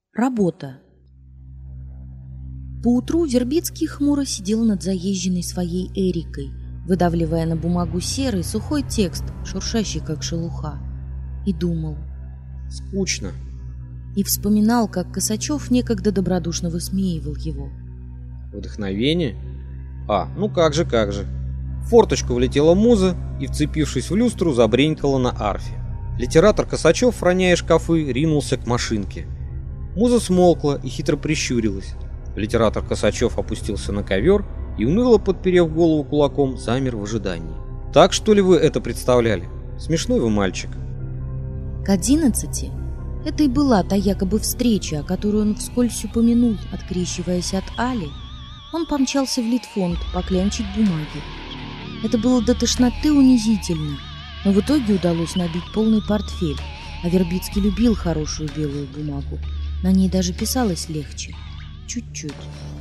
Работа. Поутру Вербицкий хмуро сидел над заезженной своей Эрикой, выдавливая на бумагу серый, сухой текст, шуршащий, как шелуха, и думал. Скучно. И вспоминал, как Косачев некогда добродушно высмеивал его. Вдохновение? Ну как же. В форточку влетела муза и, вцепившись в люстру, забренькала на арфе. Литератор Косачев, роняя шкафы, ринулся к машинке. Муза смолкла и хитро прищурилась. Литератор Косачев опустился на ковер и, уныло подперев голову кулаком, замер в ожидании. Так, что ли, вы это представляли? Смешной вы мальчик. К 11 это и была та якобы встреча, о которой он вскользь упомянул, открещиваясь от Али. Он помчался в Литфонд поклянчить бумаги. Это было до тошноты унизительно, но в итоге удалось набить полный портфель, а Вербицкий любил хорошую белую бумагу. На ней даже писалось легче. Чуть-чуть.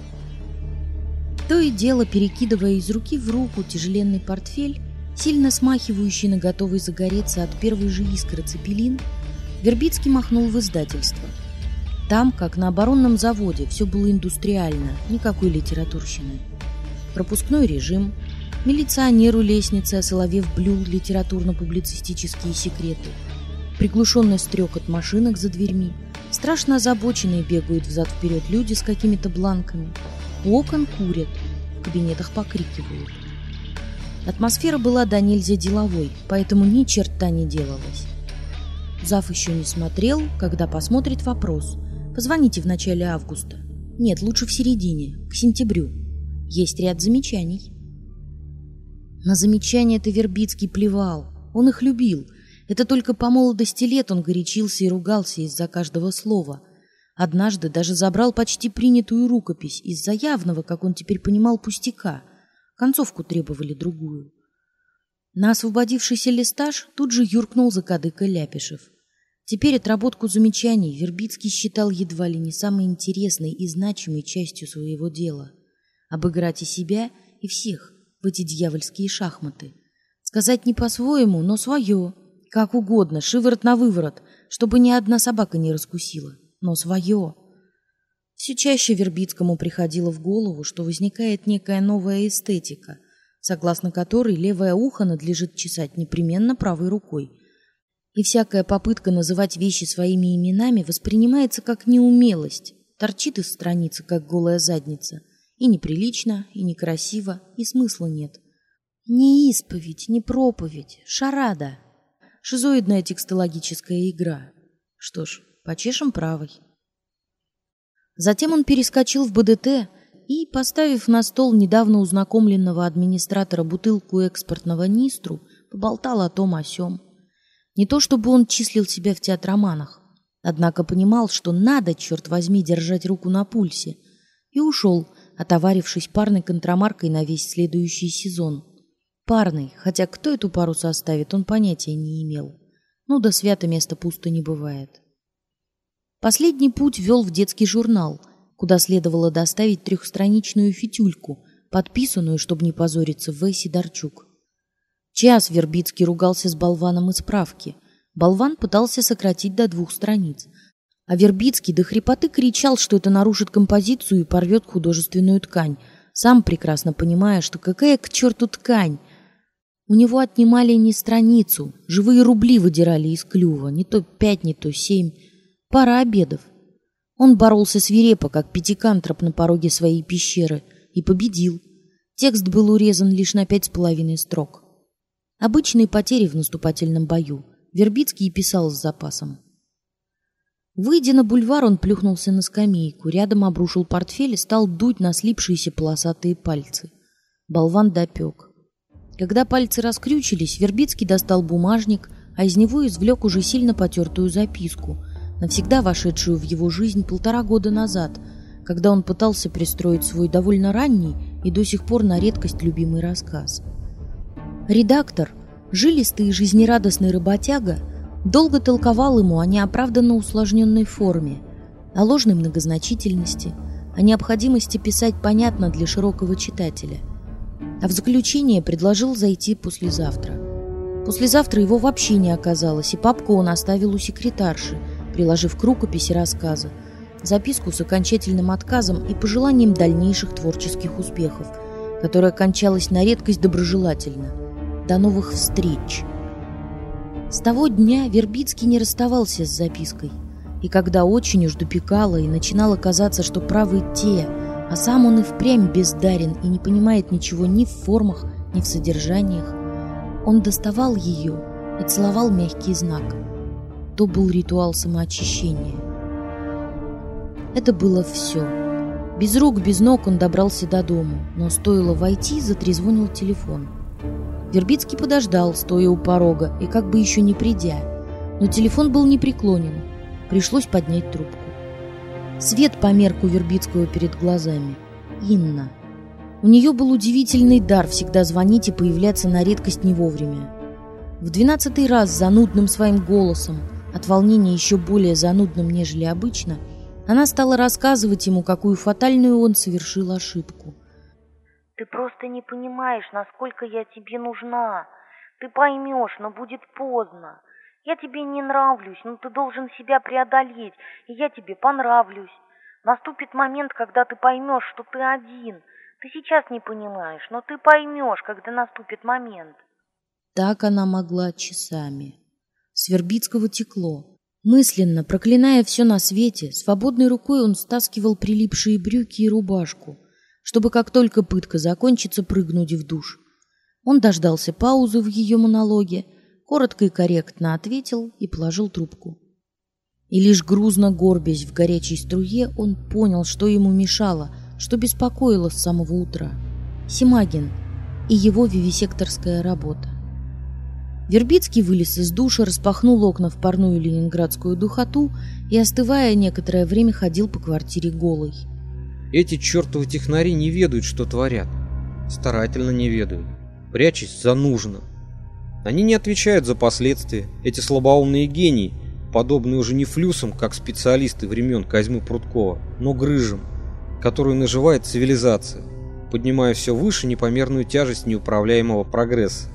То и дело, перекидывая из руки в руку тяжеленный портфель, сильно смахивающий на готовый загореться от первой же искры цепелин, Вербицкий махнул в издательство. Там, как на оборонном заводе, все было индустриально, никакой литературщины. Пропускной режим, милиционер у лестницы, осоловев, блюл литературно-публицистические секреты, приглушенный стрекот машинок за дверьми, страшно озабоченные бегают взад-вперед люди с какими-то бланками, у окон курят, в кабинетах покрикивают. Атмосфера была до нельзя деловой, поэтому ни черта не делалось. Зав еще не смотрел, когда посмотрит вопрос. Позвоните в начале августа. Нет, лучше в середине, к сентябрю. Есть ряд замечаний. На замечания-то Вербицкий плевал. Он их любил. Это только по молодости лет он горячился и ругался из-за каждого слова. Однажды даже забрал почти принятую рукопись из-за явного, как он теперь понимал, пустяка. Концовку требовали другую. На освободившийся листаж тут же юркнул закадыка Ляпишев. Теперь отработку замечаний Вербицкий считал едва ли не самой интересной и значимой частью своего дела. Обыграть и себя, и всех в эти дьявольские шахматы. Сказать не по-своему, но свое. Как угодно, шиворот на выворот, чтобы ни одна собака не раскусила. Но свое. Все чаще Вербицкому приходило в голову, что возникает некая новая эстетика, согласно которой левое ухо надлежит чесать непременно правой рукой. И всякая попытка называть вещи своими именами воспринимается как неумелость, торчит из страницы, как голая задница. И неприлично, и некрасиво, и смысла нет. Ни исповедь, ни проповедь, шарада. Шизоидная текстологическая игра. Что ж, почешем правой. Затем он перескочил в БДТ и, поставив на стол недавно узнакомленного администратора бутылку экспортного нистру, поболтал о том о сём. Не то чтобы он числил себя в театроманах, однако понимал, что надо, черт возьми, держать руку на пульсе, и ушел, отоварившись парной контрамаркой на весь следующий сезон. Парный, хотя кто эту пару составит, он понятия не имел. Ну да свято место пусто не бывает. Последний путь вел в детский журнал, куда следовало доставить 3-страничную фитюльку, подписанную, чтобы не позориться, В. Сидорчук. Час Вербицкий ругался с болваном из правки. Болван пытался сократить до 2 страниц. А Вербицкий до хрипоты кричал, что это нарушит композицию и порвет художественную ткань, сам прекрасно понимая, что какая к черту ткань. У него отнимали не страницу, живые рубли выдирали из клюва, не то 5, не то 7. Пара обедов. Он боролся свирепо, как пятикантроп на пороге своей пещеры, и победил. Текст был урезан лишь на 5,5 строк. Обычные потери в наступательном бою. Вербицкий писал с запасом. Выйдя на бульвар, он плюхнулся на скамейку, рядом обрушил портфель и стал дуть на слипшиеся полосатые пальцы. Болван допек. Когда пальцы раскрючились, Вербицкий достал бумажник, а из него извлек уже сильно потертую записку, навсегда вошедшую в его жизнь 1,5 года назад, когда он пытался пристроить свой довольно ранний и до сих пор на редкость любимый рассказ. Редактор, жилистый и жизнерадостный работяга, долго толковал ему о неоправданно усложненной форме, о ложной многозначительности, о необходимости писать понятно для широкого читателя. А в заключение предложил зайти послезавтра. Послезавтра его вообще не оказалось, и папку он оставил у секретарши, приложив к рукописи рассказа. записку с окончательным отказом и пожеланием дальнейших творческих успехов, которая кончалась на редкость доброжелательно. До новых встреч. С того дня Вербицкий не расставался с запиской, и когда очень уж допекало и начинало казаться, что правы те, а сам он и впрямь бездарен и не понимает ничего ни в формах, ни в содержаниях, он доставал ее и целовал мягкий знак. То был ритуал самоочищения. Это было все. Без рук, без ног он добрался до дому, но стоило войти, затрезвонил телефон. Вербицкий подождал, стоя у порога, и как бы еще не придя, но телефон был непреклонен. Пришлось поднять трубку. Свет померк у Вербицкого перед глазами. Инна. У нее был удивительный дар всегда звонить и появляться на редкость не вовремя. В 12-й раз занудным своим голосом, от волнения еще более занудным, нежели обычно, она стала рассказывать ему, какую фатальную он совершил ошибку. «Ты просто не понимаешь, насколько я тебе нужна. Ты поймешь, но будет поздно. Я тебе не нравлюсь, но ты должен себя преодолеть, и я тебе понравлюсь. Наступит момент, когда ты поймешь, что ты один. Ты сейчас не понимаешь, но ты поймешь, когда наступит момент». Так она могла часами. С Вербицкого текло. Мысленно, проклиная все на свете, свободной рукой он стаскивал прилипшие брюки и рубашку, чтобы как только пытка закончится, прыгнуть в душ. Он дождался паузы в ее монологе, коротко и корректно ответил и положил трубку. И лишь грузно горбясь в горячей струе, он понял, что ему мешало, что беспокоило с самого утра. Симагин и его вивисекторская работа. Вербицкий вылез из душа, распахнул окна в парную ленинградскую духоту и, остывая, некоторое время ходил по квартире голый. Эти чертовы технари не ведают, что творят. Старательно не ведают, прячась за нужным. Они не отвечают за последствия. Эти слабоумные гении, подобные уже не флюсам, как специалисты времен Козьмы Прудкова, но грыжам, которую наживает цивилизация, поднимая все выше непомерную тяжесть неуправляемого прогресса.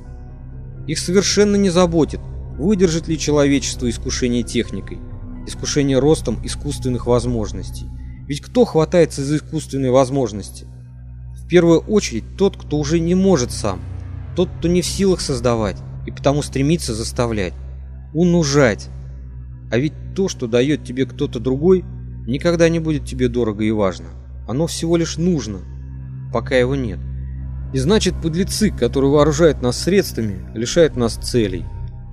Их совершенно не заботит, выдержит ли человечество искушение техникой, искушение ростом искусственных возможностей. Ведь кто хватается за искусственные возможности? В первую очередь тот, кто уже не может сам, тот, кто не в силах создавать и потому стремится заставлять, унужать. А ведь то, что дает тебе кто-то другой, никогда не будет тебе дорого и важно. Оно всего лишь нужно, пока его нет. И значит, подлецы, которые вооружают нас средствами, лишают нас целей.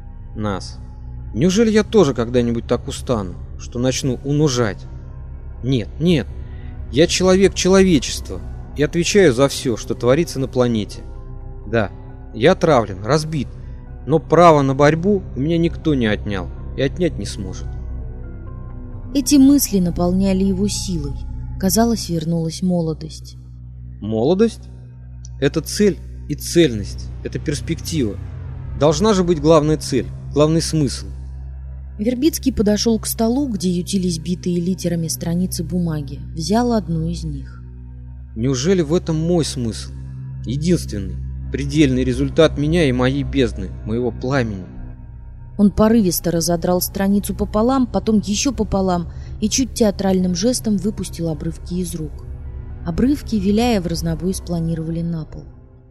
Нас. Неужели я тоже когда-нибудь так устану, что начну унужать? Нет, нет. Я человек человечества и отвечаю за все, что творится на планете. Да, я отравлен, разбит, но право на борьбу у меня никто не отнял и отнять не сможет. Эти мысли наполняли его силой. Казалось, вернулась молодость. Молодость? Это цель и цельность, это перспектива. Должна же быть главная цель, главный смысл. Вербицкий подошел к столу, где ютились битые литерами страницы бумаги, взял одну из них. Неужели в этом мой смысл? Единственный, предельный результат меня и моей бездны, моего пламени. Он порывисто разодрал страницу пополам, потом еще пополам и чуть театральным жестом выпустил обрывки из рук. Обрывки, виляя в разнобой, спланировали на пол.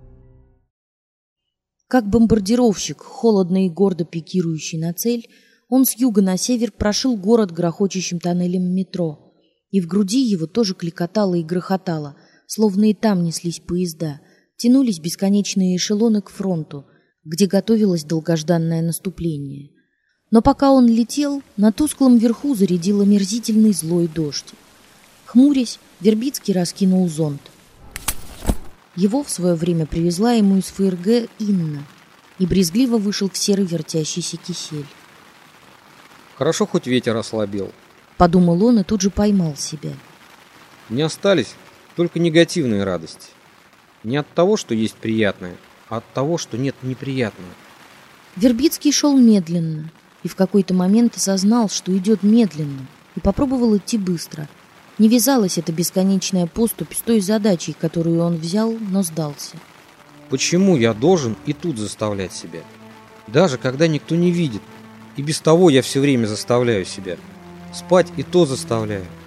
Как бомбардировщик, холодно и гордо пикирующий на цель, он с юга на север прошил город грохочущим тоннелем метро, и в груди его тоже кликотало и грохотало, словно и там неслись поезда, тянулись бесконечные эшелоны к фронту, где готовилось долгожданное наступление. Но пока он летел, на тусклом верху зарядил омерзительный злой дождь. Хмурясь, Вербицкий раскинул зонт. Его в свое время привезла ему из ФРГ Инна, и брезгливо вышел в серый вертящийся кисель. Хорошо, хоть ветер ослабел. Подумал он и тут же поймал себя. Не остались только негативные радости. Не от того, что есть приятное, а от того, что нет неприятного. Вербицкий шел медленно и в какой-то момент осознал, что идет медленно, и попробовал идти быстро. Не вязалась эта бесконечная поступь с той задачей, которую он взял, но сдался. Почему я должен и тут заставлять себя? Даже когда никто не видит. И без того я все время заставляю себя. Спать и то заставляю.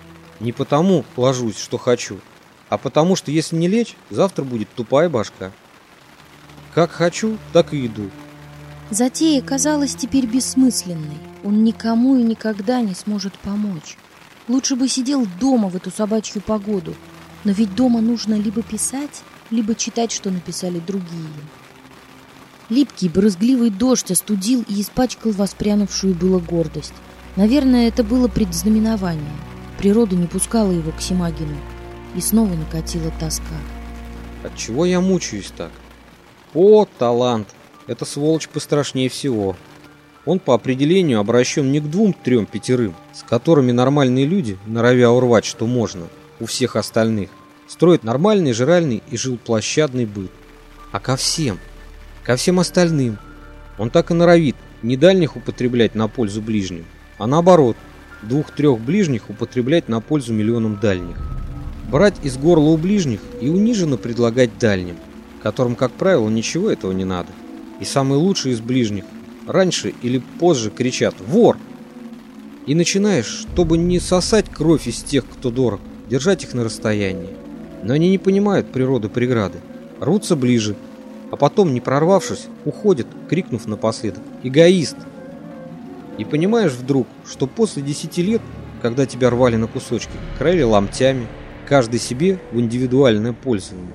Не потому ложусь, что хочу, а потому что если не лечь, завтра будет тупая башка. Как хочу, так и иду. Затея казалась теперь бессмысленной. Он никому и никогда не сможет помочь. Лучше бы сидел дома в эту собачью погоду. Но ведь дома нужно либо писать, либо читать, что написали другие. Липкий, брызгливый дождь остудил и испачкал воспрянувшую было гордость. Наверное, это было предзнаменование. Природа не пускала его к Симагину. И снова накатила тоска. Отчего я мучаюсь так? О, талант! Эта сволочь пострашнее всего. Он по определению обращен не к 2, 3, 5, с которыми нормальные люди, норовя урвать, что можно, у всех остальных, строят нормальный, жральный и жилплощадный быт. А ко всем остальным. Он так и норовит не дальних употреблять на пользу ближним, а наоборот, 2-3 ближних употреблять на пользу миллионам дальних. Брать из горла у ближних и униженно предлагать дальним, которым, как правило, ничего этого не надо. И самые лучшие из ближних раньше или позже кричат «Вор!». И начинаешь, чтобы не сосать кровь из тех, кто дорог, держать их на расстоянии. Но они не понимают природы преграды, рвутся ближе, а потом, не прорвавшись, уходят, крикнув напоследок «Эгоист!». И понимаешь вдруг, что после 10 лет, когда тебя рвали на кусочки, краили ломтями, каждый себе в индивидуальное пользование,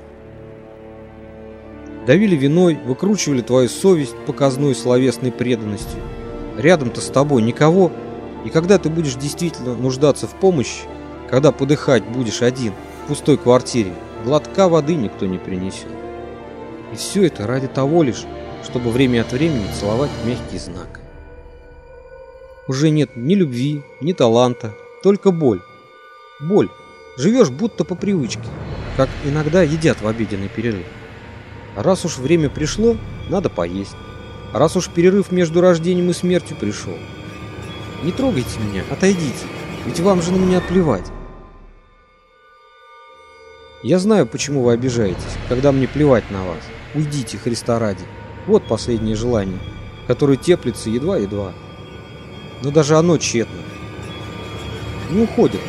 давили виной, выкручивали твою совесть показной словесной преданностью. Рядом-то с тобой никого, и когда ты будешь действительно нуждаться в помощи, когда подыхать будешь один в пустой квартире, глотка воды никто не принесет. И все это ради того лишь, чтобы время от времени целовать мягкий знак. Уже нет ни любви, ни таланта, только боль. Боль. Живешь будто по привычке, как иногда едят в обеденный перерыв. А раз уж время пришло, надо поесть. А раз уж перерыв между рождением и смертью пришел. Не трогайте меня, отойдите, ведь вам же на меня плевать. Я знаю, почему вы обижаетесь, когда мне плевать на вас. Уйдите, Христа ради. Вот последнее желание, которое теплится едва-едва. Но даже оно тщетно. Не уходит.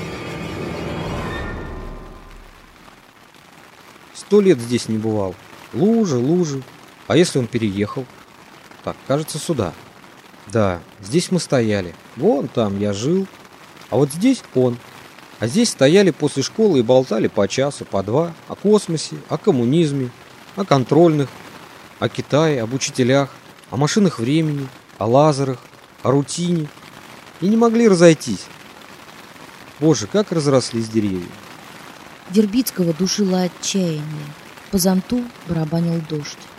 100 лет здесь не бывал. Лужи. А если он переехал? Так, кажется, сюда. Да, здесь мы стояли. Вон там я жил. А вот здесь он. А здесь стояли после школы и болтали по часу, по два. О космосе, о коммунизме, о контрольных, о Китае, об учителях, о машинах времени, о лазерах, о рутине. И не могли разойтись. Боже, как разрослись деревья. Вербицкого душило отчаяние. По зонту барабанил дождь.